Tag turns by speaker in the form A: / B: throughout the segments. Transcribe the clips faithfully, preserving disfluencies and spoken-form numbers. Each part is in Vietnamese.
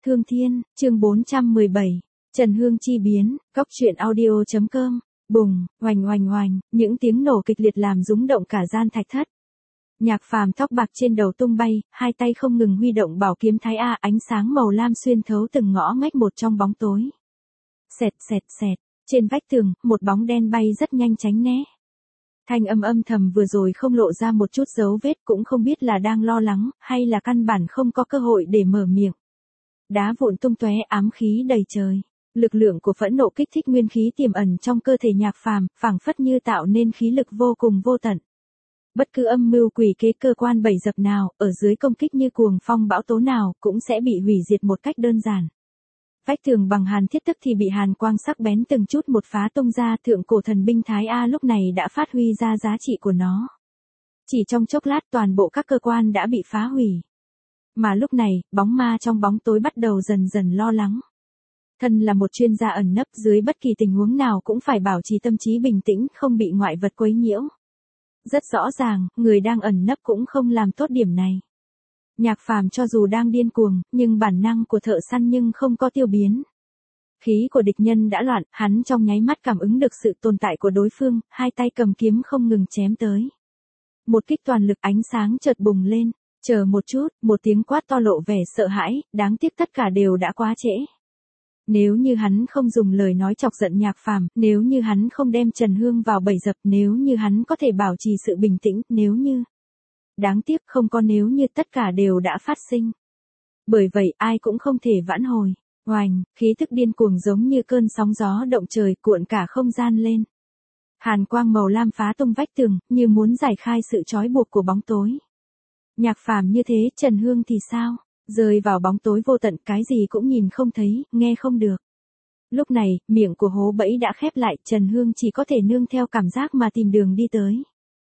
A: Thương Thiên, chương bốn trăm mười bảy, Trần Hương chi biến, góc truyện audio chấm com, bùng, oành oành oành, những tiếng nổ kịch liệt làm rúng động cả gian thạch thất. Nhạc Phàm tóc bạc trên đầu tung bay, hai tay không ngừng huy động bảo kiếm Thái A, ánh sáng màu lam xuyên thấu từng ngõ ngách một trong bóng tối. Xẹt xẹt xẹt, trên vách tường, một bóng đen bay rất nhanh tránh né. Thanh âm âm thầm vừa rồi không lộ ra một chút dấu vết, cũng không biết là đang lo lắng, hay là căn bản không có cơ hội để mở miệng. Đá vụn tung tóe, ám khí đầy trời. Lực lượng của phẫn nộ kích thích nguyên khí tiềm ẩn trong cơ thể Nhạc Phàm, phảng phất như tạo nên khí lực vô cùng vô tận. Bất cứ âm mưu quỷ kế cơ quan bẫy dập nào, ở dưới công kích như cuồng phong bão tố nào, cũng sẽ bị hủy diệt một cách đơn giản. Vách tường bằng hàn thiết tức thì bị hàn quang sắc bén từng chút một phá tung ra, thượng cổ thần binh Thái A lúc này đã phát huy ra giá trị của nó. Chỉ trong chốc lát toàn bộ các cơ quan đã bị phá hủy. Mà lúc này, bóng ma trong bóng tối bắt đầu dần dần lo lắng. Thân là một chuyên gia ẩn nấp, dưới bất kỳ tình huống nào cũng phải bảo trì tâm trí bình tĩnh, không bị ngoại vật quấy nhiễu. Rất rõ ràng, người đang ẩn nấp cũng không làm tốt điểm này. Nhạc Phàm cho dù đang điên cuồng, nhưng bản năng của thợ săn nhưng không có tiêu biến. Khí của địch nhân đã loạn, hắn trong nháy mắt cảm ứng được sự tồn tại của đối phương, hai tay cầm kiếm không ngừng chém tới. Một kích toàn lực, ánh sáng chợt bùng lên, chờ một chút, một tiếng quát to lộ vẻ sợ hãi, đáng tiếc tất cả đều đã quá trễ. Nếu như hắn không dùng lời nói chọc giận Nhạc Phàm, nếu như hắn không đem Trần Hương vào bẫy dập, nếu như hắn có thể bảo trì sự bình tĩnh, nếu như... Đáng tiếc không có nếu như, tất cả đều đã phát sinh. Bởi vậy ai cũng không thể vãn hồi. Oành, khí thức điên cuồng giống như cơn sóng gió động trời cuộn cả không gian lên. Hàn quang màu lam phá tung vách tường, như muốn giải khai sự trói buộc của bóng tối. Nhạc Phàm như thế, Trần Hương thì sao? Rơi vào bóng tối vô tận, cái gì cũng nhìn không thấy, nghe không được. Lúc này, miệng của hố bẫy đã khép lại, Trần Hương chỉ có thể nương theo cảm giác mà tìm đường đi tới.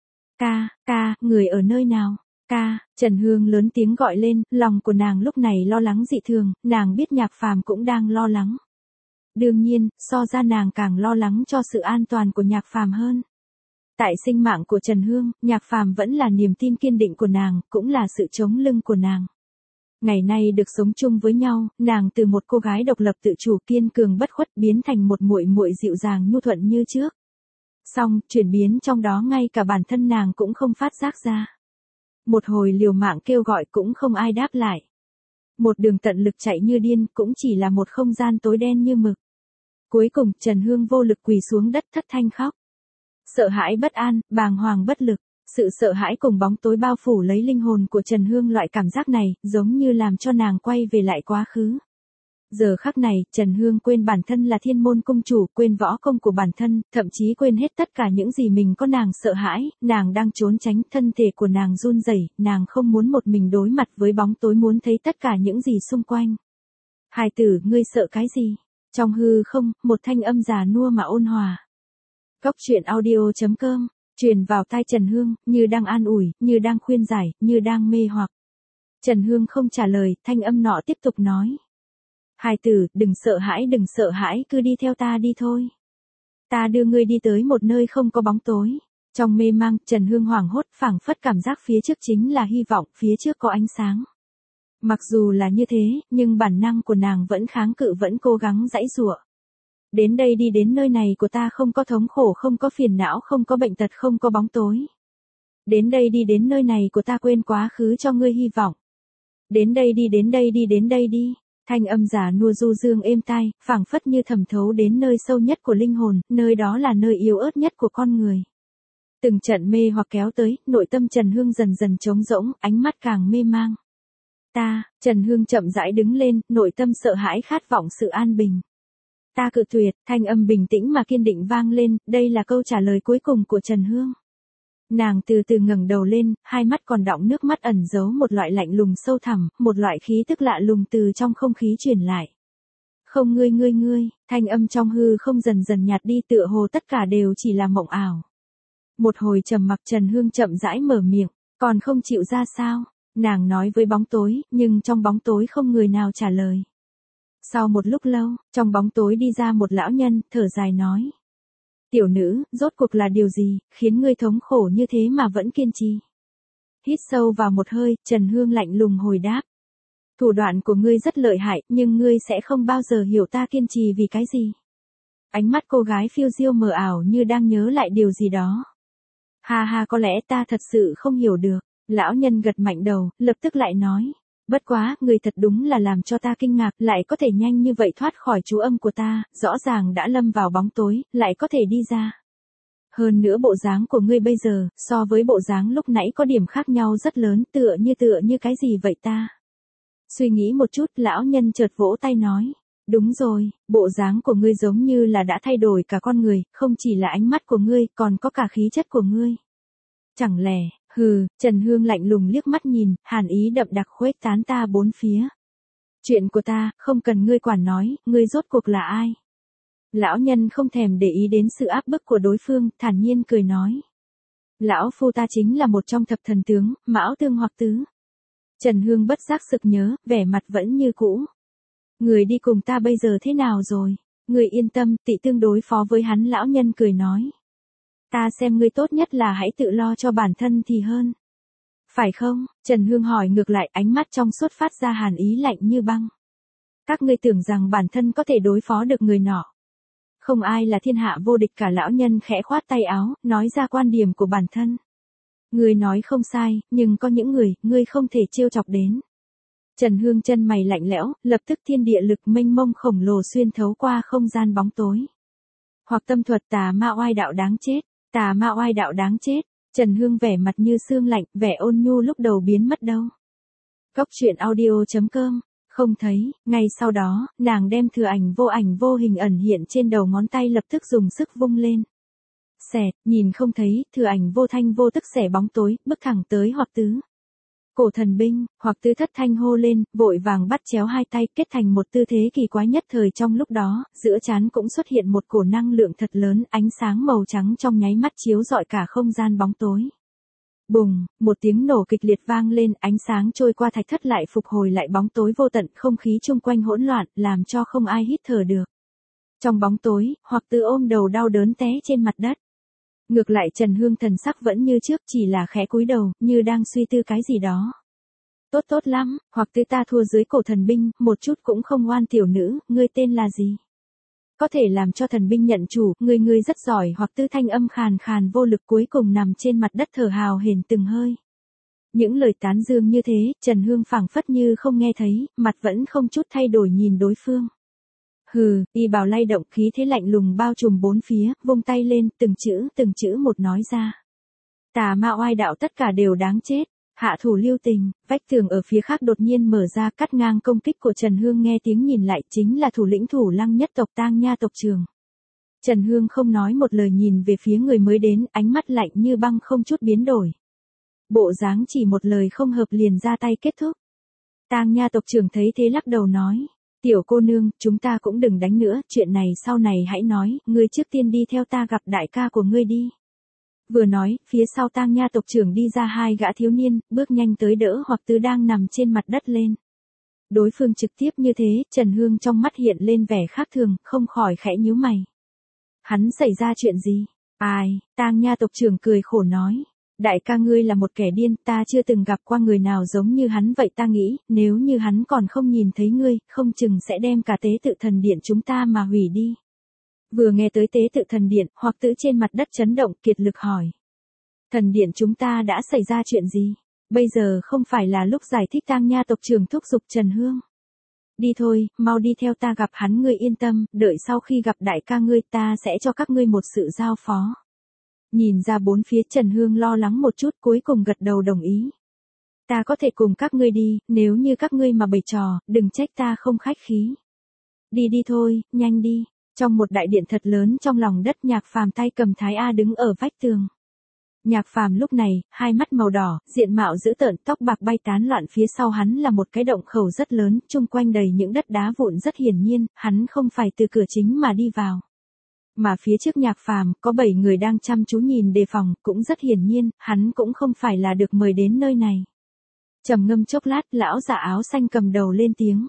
A: Ca, ca, người ở nơi nào? Ca, Trần Hương lớn tiếng gọi lên, lòng của nàng lúc này lo lắng dị thường, nàng biết Nhạc Phàm cũng đang lo lắng. Đương nhiên, so ra nàng càng lo lắng cho sự an toàn của Nhạc Phàm hơn. Tại sinh mạng của Trần Hương, Nhạc Phàm vẫn là niềm tin kiên định của nàng, cũng là sự chống lưng của nàng. Ngày nay được sống chung với nhau, nàng từ một cô gái độc lập tự chủ kiên cường bất khuất biến thành một muội muội dịu dàng nhu thuận như trước. Song, chuyển biến trong đó ngay cả bản thân nàng cũng không phát giác ra. Một hồi liều mạng kêu gọi cũng không ai đáp lại. Một đường tận lực chạy như điên cũng chỉ là một không gian tối đen như mực. Cuối cùng Trần Hương vô lực quỳ xuống đất thất thanh khóc. Sợ hãi bất an, bàng hoàng bất lực. Sự sợ hãi cùng bóng tối bao phủ lấy linh hồn của Trần Hương, loại cảm giác này giống như làm cho nàng quay về lại quá khứ. Giờ khắc này, Trần Hương quên bản thân là thiên môn cung chủ, quên võ công của bản thân, thậm chí quên hết tất cả những gì mình có. Nàng sợ hãi, nàng đang trốn tránh, thân thể của nàng run rẩy, nàng không muốn một mình đối mặt với bóng tối, muốn thấy tất cả những gì xung quanh. Hài tử, ngươi sợ cái gì? Trong hư không, một thanh âm già nua mà ôn hòa. Góc truyện audio chấm com, truyền vào tai Trần Hương, như đang an ủi, như đang khuyên giải, như đang mê hoặc. Trần Hương không trả lời, thanh âm nọ tiếp tục nói. Hài tử, đừng sợ hãi, đừng sợ hãi, cứ đi theo ta đi thôi. Ta đưa ngươi đi tới một nơi không có bóng tối. Trong mê mang, Trần Hương hoảng hốt, phảng phất cảm giác phía trước chính là hy vọng, phía trước có ánh sáng. Mặc dù là như thế, nhưng bản năng của nàng vẫn kháng cự, vẫn cố gắng giãy giụa. Đến đây đi, đến nơi này của ta không có thống khổ, không có phiền não, không có bệnh tật, không có bóng tối. Đến đây đi, đến nơi này của ta, quên quá khứ cho ngươi hy vọng. Đến đây đi, đến đây đi, đến đây đi. Thanh âm già nua du dương êm tai, phảng phất như thẩm thấu đến nơi sâu nhất của linh hồn, nơi đó là nơi yếu ớt nhất của con người. Từng trận mê hoặc kéo tới, nội tâm Trần Hương dần dần trống rỗng, ánh mắt càng mê mang. Ta, Trần Hương chậm rãi đứng lên, nội tâm sợ hãi khát vọng sự an bình. Ta cự tuyệt, thanh âm bình tĩnh mà kiên định vang lên, đây là câu trả lời cuối cùng của Trần Hương. Nàng từ từ ngẩng đầu lên, hai mắt còn đọng nước mắt ẩn giấu một loại lạnh lùng sâu thẳm, một loại khí tức lạ lùng từ trong không khí truyền lại. Không, ngươi ngươi ngươi, thanh âm trong hư không dần dần nhạt đi, tựa hồ tất cả đều chỉ là mộng ảo. Một hồi trầm mặc, Trần Hương chậm rãi mở miệng, còn không chịu ra sao? Nàng nói với bóng tối, nhưng trong bóng tối không người nào trả lời. Sau một lúc lâu, trong bóng tối đi ra một lão nhân, thở dài nói. Tiểu nữ, rốt cuộc là điều gì, khiến ngươi thống khổ như thế mà vẫn kiên trì? Hít sâu vào một hơi, Trần Hương lạnh lùng hồi đáp. Thủ đoạn của ngươi rất lợi hại, nhưng ngươi sẽ không bao giờ hiểu ta kiên trì vì cái gì. Ánh mắt cô gái phiêu diêu mờ ảo như đang nhớ lại điều gì đó. Ha ha, có lẽ ta thật sự không hiểu được. Lão nhân gật mạnh đầu, lập tức lại nói. Bất quá, người thật đúng là làm cho ta kinh ngạc, lại có thể nhanh như vậy thoát khỏi chú âm của ta, rõ ràng đã lâm vào bóng tối, lại có thể đi ra. Hơn nữa bộ dáng của ngươi bây giờ, so với bộ dáng lúc nãy có điểm khác nhau rất lớn, tựa như tựa như cái gì vậy ta? Suy nghĩ một chút, lão nhân chợt vỗ tay nói. Đúng rồi, bộ dáng của ngươi giống như là đã thay đổi cả con người, không chỉ là ánh mắt của ngươi, còn có cả khí chất của ngươi. Chẳng lẽ, hừ, Trần Hương lạnh lùng liếc mắt nhìn, hàn ý đậm đặc khuếch tán ta bốn phía. Chuyện của ta, không cần ngươi quản nói, ngươi rốt cuộc là ai? Lão nhân không thèm để ý đến sự áp bức của đối phương, thản nhiên cười nói. Lão phu ta chính là một trong thập thần tướng, Mão Tương Hoặc Tứ. Trần Hương bất giác sực nhớ, vẻ mặt vẫn như cũ. Người đi cùng ta bây giờ thế nào rồi? Người yên tâm, tị tương đối phó với hắn, lão nhân cười nói. Ta xem ngươi tốt nhất là hãy tự lo cho bản thân thì hơn. Phải không? Trần Hương hỏi ngược lại, ánh mắt trong suốt phát ra hàn ý lạnh như băng. Các ngươi tưởng rằng bản thân có thể đối phó được người nọ. Không ai là thiên hạ vô địch cả, lão nhân khẽ khoát tay áo, nói ra quan điểm của bản thân. Ngươi nói không sai, nhưng có những người, ngươi không thể trêu chọc đến. Trần Hương chân mày lạnh lẽo, lập tức thiên địa lực mênh mông khổng lồ xuyên thấu qua không gian bóng tối. Hoặc tâm thuật tà ma oai đạo đáng chết, tà ma oai đạo đáng chết. Trần Hương vẻ mặt như sương lạnh, vẻ ôn nhu lúc đầu biến mất đâu. Cốc truyện audio chấm com. Không thấy, ngay sau đó, nàng đem thừa ảnh vô ảnh vô hình ẩn hiện trên đầu ngón tay lập tức dùng sức vung lên. Xẹt, nhìn không thấy, thừa ảnh vô thanh vô tức xẻ bóng tối, bước thẳng tới Hoặc Tứ. Cổ thần binh, Hoặc Tứ thất thanh hô lên, vội vàng bắt chéo hai tay kết thành một tư thế kỳ quái nhất thời trong lúc đó, giữa trán cũng xuất hiện một cổ năng lượng thật lớn, ánh sáng màu trắng trong nháy mắt chiếu rọi cả không gian bóng tối. Bùng, một tiếng nổ kịch liệt vang lên, ánh sáng trôi qua thạch thất lại phục hồi lại bóng tối vô tận, không khí chung quanh hỗn loạn, làm cho không ai hít thở được. Trong bóng tối, Hoặc Tứ ôm đầu đau đớn té trên mặt đất. Ngược lại Trần Hương thần sắc vẫn như trước, chỉ là khẽ cúi đầu, như đang suy tư cái gì đó. Tốt tốt lắm, Hoặc Tứ ta thua dưới cổ thần binh, một chút cũng không ngoan tiểu nữ, ngươi tên là gì? Có thể làm cho thần binh nhận chủ, ngươi ngươi rất giỏi. Hoặc Tứ thanh âm khàn khàn vô lực cuối cùng nằm trên mặt đất thở hào hển từng hơi. Những lời tán dương như thế, Trần Hương phảng phất như không nghe thấy, mặt vẫn không chút thay đổi nhìn đối phương. Hừ, y bào lay động, khí thế lạnh lùng bao trùm bốn phía, vung tay lên, từng chữ từng chữ một nói ra. Tà ma oai đạo tất cả đều đáng chết, hạ thủ lưu tình. Vách tường ở phía khác đột nhiên mở ra, cắt ngang công kích của Trần Hương, nghe tiếng nhìn lại chính là thủ lĩnh Thủ Lăng nhất tộc Tang Nha tộc trưởng. Trần Hương không nói một lời nhìn về phía người mới đến, ánh mắt lạnh như băng không chút biến đổi. Bộ dáng chỉ một lời không hợp liền ra tay kết thúc. Tang Nha tộc trưởng thấy thế lắc đầu nói. Tiểu cô nương, chúng ta cũng đừng đánh nữa, chuyện này sau này hãy nói, ngươi trước tiên đi theo ta gặp đại ca của ngươi đi. Vừa nói, phía sau Tang Nha tộc trưởng đi ra hai gã thiếu niên, bước nhanh tới đỡ Hoặc Tứ đang nằm trên mặt đất lên. Đối phương trực tiếp như thế, Trần Hương trong mắt hiện lên vẻ khác thường, không khỏi khẽ nhíu mày. Hắn xảy ra chuyện gì? Ai? Tang Nha tộc trưởng cười khổ nói. Đại ca ngươi là một kẻ điên, ta chưa từng gặp qua người nào giống như hắn vậy, ta nghĩ, nếu như hắn còn không nhìn thấy ngươi, không chừng sẽ đem cả tế tự thần điện chúng ta mà hủy đi. Vừa nghe tới tế tự thần điện, Hoặc Tứ trên mặt đất chấn động, kiệt lực hỏi. Thần điện chúng ta đã xảy ra chuyện gì? Bây giờ không phải là lúc giải thích. Tang Nha tộc trưởng thúc giục Trần Hương. Đi thôi, mau đi theo ta gặp hắn, ngươi yên tâm, đợi sau khi gặp đại ca ngươi ta sẽ cho các ngươi một sự giao phó. Nhìn ra bốn phía, Trần Hương lo lắng một chút, cuối cùng gật đầu đồng ý. Ta có thể cùng các ngươi đi, nếu như các ngươi mà bày trò, đừng trách ta không khách khí. Đi đi thôi, nhanh đi. Trong một đại điện thật lớn trong lòng đất, Nhạc Phàm tay cầm Thái A đứng ở vách tường. Nhạc Phàm lúc này, hai mắt màu đỏ, diện mạo dữ tợn, tóc bạc bay tán loạn, phía sau hắn là một cái động khẩu rất lớn, chung quanh đầy những đất đá vụn, rất hiển nhiên, hắn không phải từ cửa chính mà đi vào. Mà phía trước Nhạc Phàm có bảy người đang chăm chú nhìn đề phòng, cũng rất hiển nhiên, hắn cũng không phải là được mời đến nơi này. Trầm ngâm chốc lát, lão già áo xanh cầm đầu lên tiếng.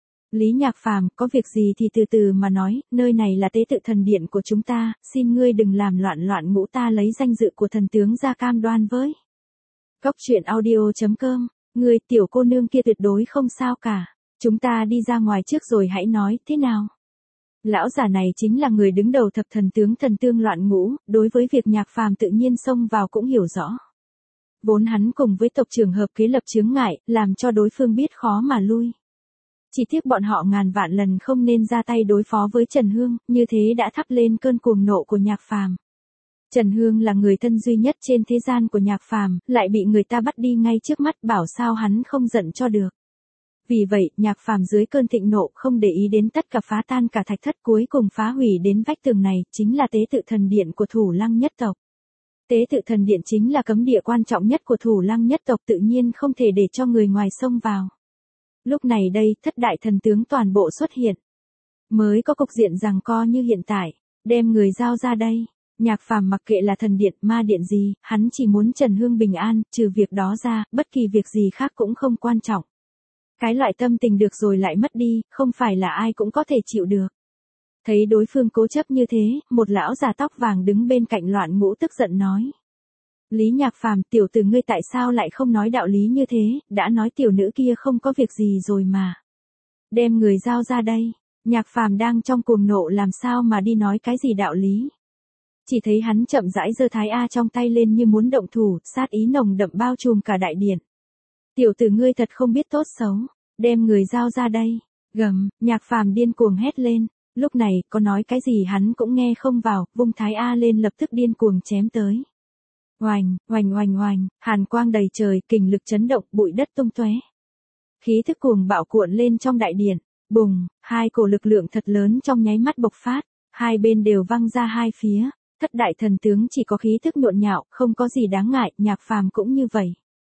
A: Lý Nhạc Phàm, có việc gì thì từ từ mà nói, nơi này là tế tự thần điện của chúng ta, xin ngươi đừng làm loạn loạn ngũ, ta lấy danh dự của thần tướng ra cam đoan với. Cốc truyện audio chấm com Ngươi tiểu cô nương kia tuyệt đối không sao cả. Chúng ta đi ra ngoài trước rồi hãy nói, thế nào? Lão giả này chính là người đứng đầu thập thần tướng thần tương loạn ngũ, đối với việc Nhạc Phàm tự nhiên xông vào cũng hiểu rõ. Vốn hắn cùng với tộc trưởng hợp kế lập chướng ngại, làm cho đối phương biết khó mà lui. Chỉ tiếc bọn họ ngàn vạn lần không nên ra tay đối phó với Trần Hương, như thế đã thắp lên cơn cuồng nộ của Nhạc Phàm. Trần Hương là người thân duy nhất trên thế gian của Nhạc Phàm, lại bị người ta bắt đi ngay trước mắt, bảo sao hắn không giận cho được. Vì vậy, Nhạc Phàm dưới cơn thịnh nộ không để ý đến tất cả, phá tan cả thạch thất, cuối cùng phá hủy đến vách tường này, chính là tế tự thần điện của Thủ Lăng nhất tộc. Tế tự thần điện chính là cấm địa quan trọng nhất của Thủ Lăng nhất tộc, tự nhiên không thể để cho người ngoài xông vào. Lúc này đây, thất đại thần tướng toàn bộ xuất hiện. Mới có cục diện giằng co như hiện tại, đem người giao ra đây. Nhạc Phàm mặc kệ là thần điện, ma điện gì, hắn chỉ muốn Trần Hương bình an, trừ việc đó ra, bất kỳ việc gì khác cũng không quan trọng. Cái loại tâm tình được rồi lại mất đi, không phải là ai cũng có thể chịu được. Thấy đối phương cố chấp như thế, một lão già tóc vàng đứng bên cạnh Loạn Ngũ tức giận nói. Lý Nhạc Phàm, tiểu tử ngươi tại sao lại không nói đạo lý như thế, đã nói tiểu nữ kia không có việc gì rồi mà. Đem người giao ra đây. Nhạc Phàm đang trong cuồng nộ làm sao mà đi nói cái gì đạo lý. Chỉ thấy hắn chậm rãi giơ thái A trong tay lên như muốn động thủ, sát ý nồng đậm bao trùm cả đại điện. Tiểu tử ngươi thật không biết tốt xấu, đem người giao ra đây. Gầm, Nhạc Phàm điên cuồng hét lên. Lúc này, có nói cái gì hắn cũng nghe không vào, vung thái A lên lập tức điên cuồng chém tới. Oành, oành oành oành, hàn quang đầy trời, kình lực chấn động, bụi đất tung tóe. Khí thức cuồng bạo cuộn lên trong đại điện, bùng, hai cổ lực lượng thật lớn trong nháy mắt bộc phát, hai bên đều văng ra hai phía, thất đại thần tướng chỉ có khí thức nhộn nhạo, không có gì đáng ngại, Nhạc Phàm cũng như vậy.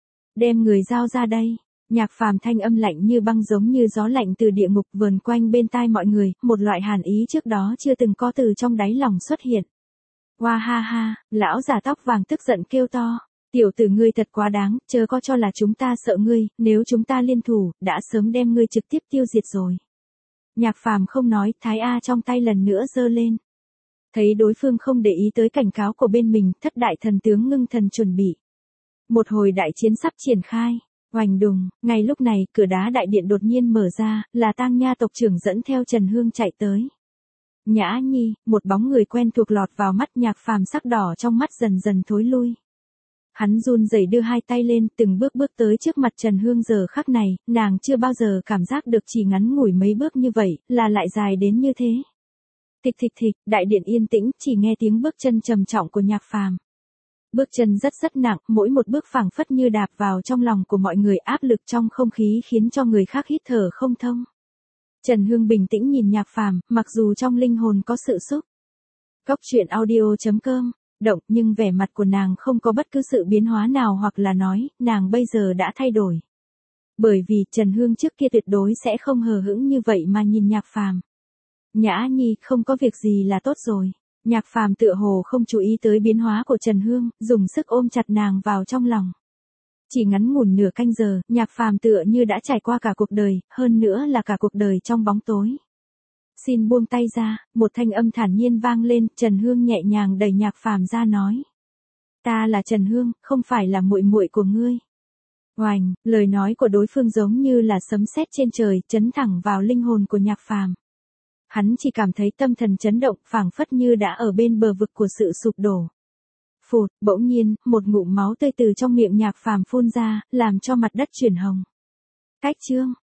A: Đem người giao ra đây. Nhạc Phàm thanh âm lạnh như băng giống như gió lạnh từ địa ngục vờn quanh bên tai mọi người, một loại hàn ý trước đó chưa từng có từ trong đáy lòng xuất hiện. Hoa ha ha, lão già tóc vàng tức giận kêu to, tiểu tử ngươi thật quá đáng, chớ có cho là chúng ta sợ ngươi, nếu chúng ta liên thủ, đã sớm đem ngươi trực tiếp tiêu diệt rồi. Nhạc Phàm không nói, thái A trong tay lần nữa giơ lên. Thấy đối phương không để ý tới cảnh cáo của bên mình, thất đại thần tướng ngưng thần chuẩn bị. Một hồi đại chiến sắp triển khai. Oành đùng, ngay lúc này, cửa đá đại điện đột nhiên mở ra, là Tang Nha tộc trưởng dẫn theo Trần Hương chạy tới. Nhã Nhi, một bóng người quen thuộc lọt vào mắt Nhạc Phàm, sắc đỏ trong mắt dần dần thối lui. Hắn run rẩy đưa hai tay lên, từng bước bước tới trước mặt Trần Hương, giờ khắc này, nàng chưa bao giờ cảm giác được chỉ ngắn ngủi mấy bước như vậy, là lại dài đến như thế. Thịch thịch thịch, đại điện yên tĩnh, chỉ nghe tiếng bước chân trầm trọng của Nhạc Phàm. Bước chân rất rất nặng, mỗi một bước phảng phất như đạp vào trong lòng của mọi người, áp lực trong không khí khiến cho người khác hít thở không thông. Trần Hương bình tĩnh nhìn Nhạc Phàm, mặc dù trong linh hồn có sự xúc. Cốc truyện audio chấm com, động, nhưng vẻ mặt của nàng không có bất cứ sự biến hóa nào, hoặc là nói, nàng bây giờ đã thay đổi. Bởi vì Trần Hương trước kia tuyệt đối sẽ không hờ hững như vậy mà nhìn Nhạc Phàm. Nhã Nhi, không có việc gì là tốt rồi. Nhạc Phàm tựa hồ không chú ý tới biến hóa của Trần Hương, dùng sức ôm chặt nàng vào trong lòng. Chỉ ngắn ngủn nửa canh giờ, Nhạc Phàm tựa như đã trải qua cả cuộc đời, hơn nữa là cả cuộc đời trong bóng tối. Xin buông tay ra, một thanh âm thản nhiên vang lên, Trần Hương nhẹ nhàng đẩy Nhạc Phàm ra nói. Ta là Trần Hương, không phải là muội muội của ngươi. Oành, lời nói của đối phương giống như là sấm sét trên trời, chấn thẳng vào linh hồn của Nhạc Phàm. Hắn chỉ cảm thấy tâm thần chấn động, phảng phất như đã ở bên bờ vực của sự sụp đổ. Phụt, bỗng nhiên, một ngụm máu tươi từ trong miệng Nhạc Phàm phun ra, làm cho mặt đất chuyển hồng. Cách chương,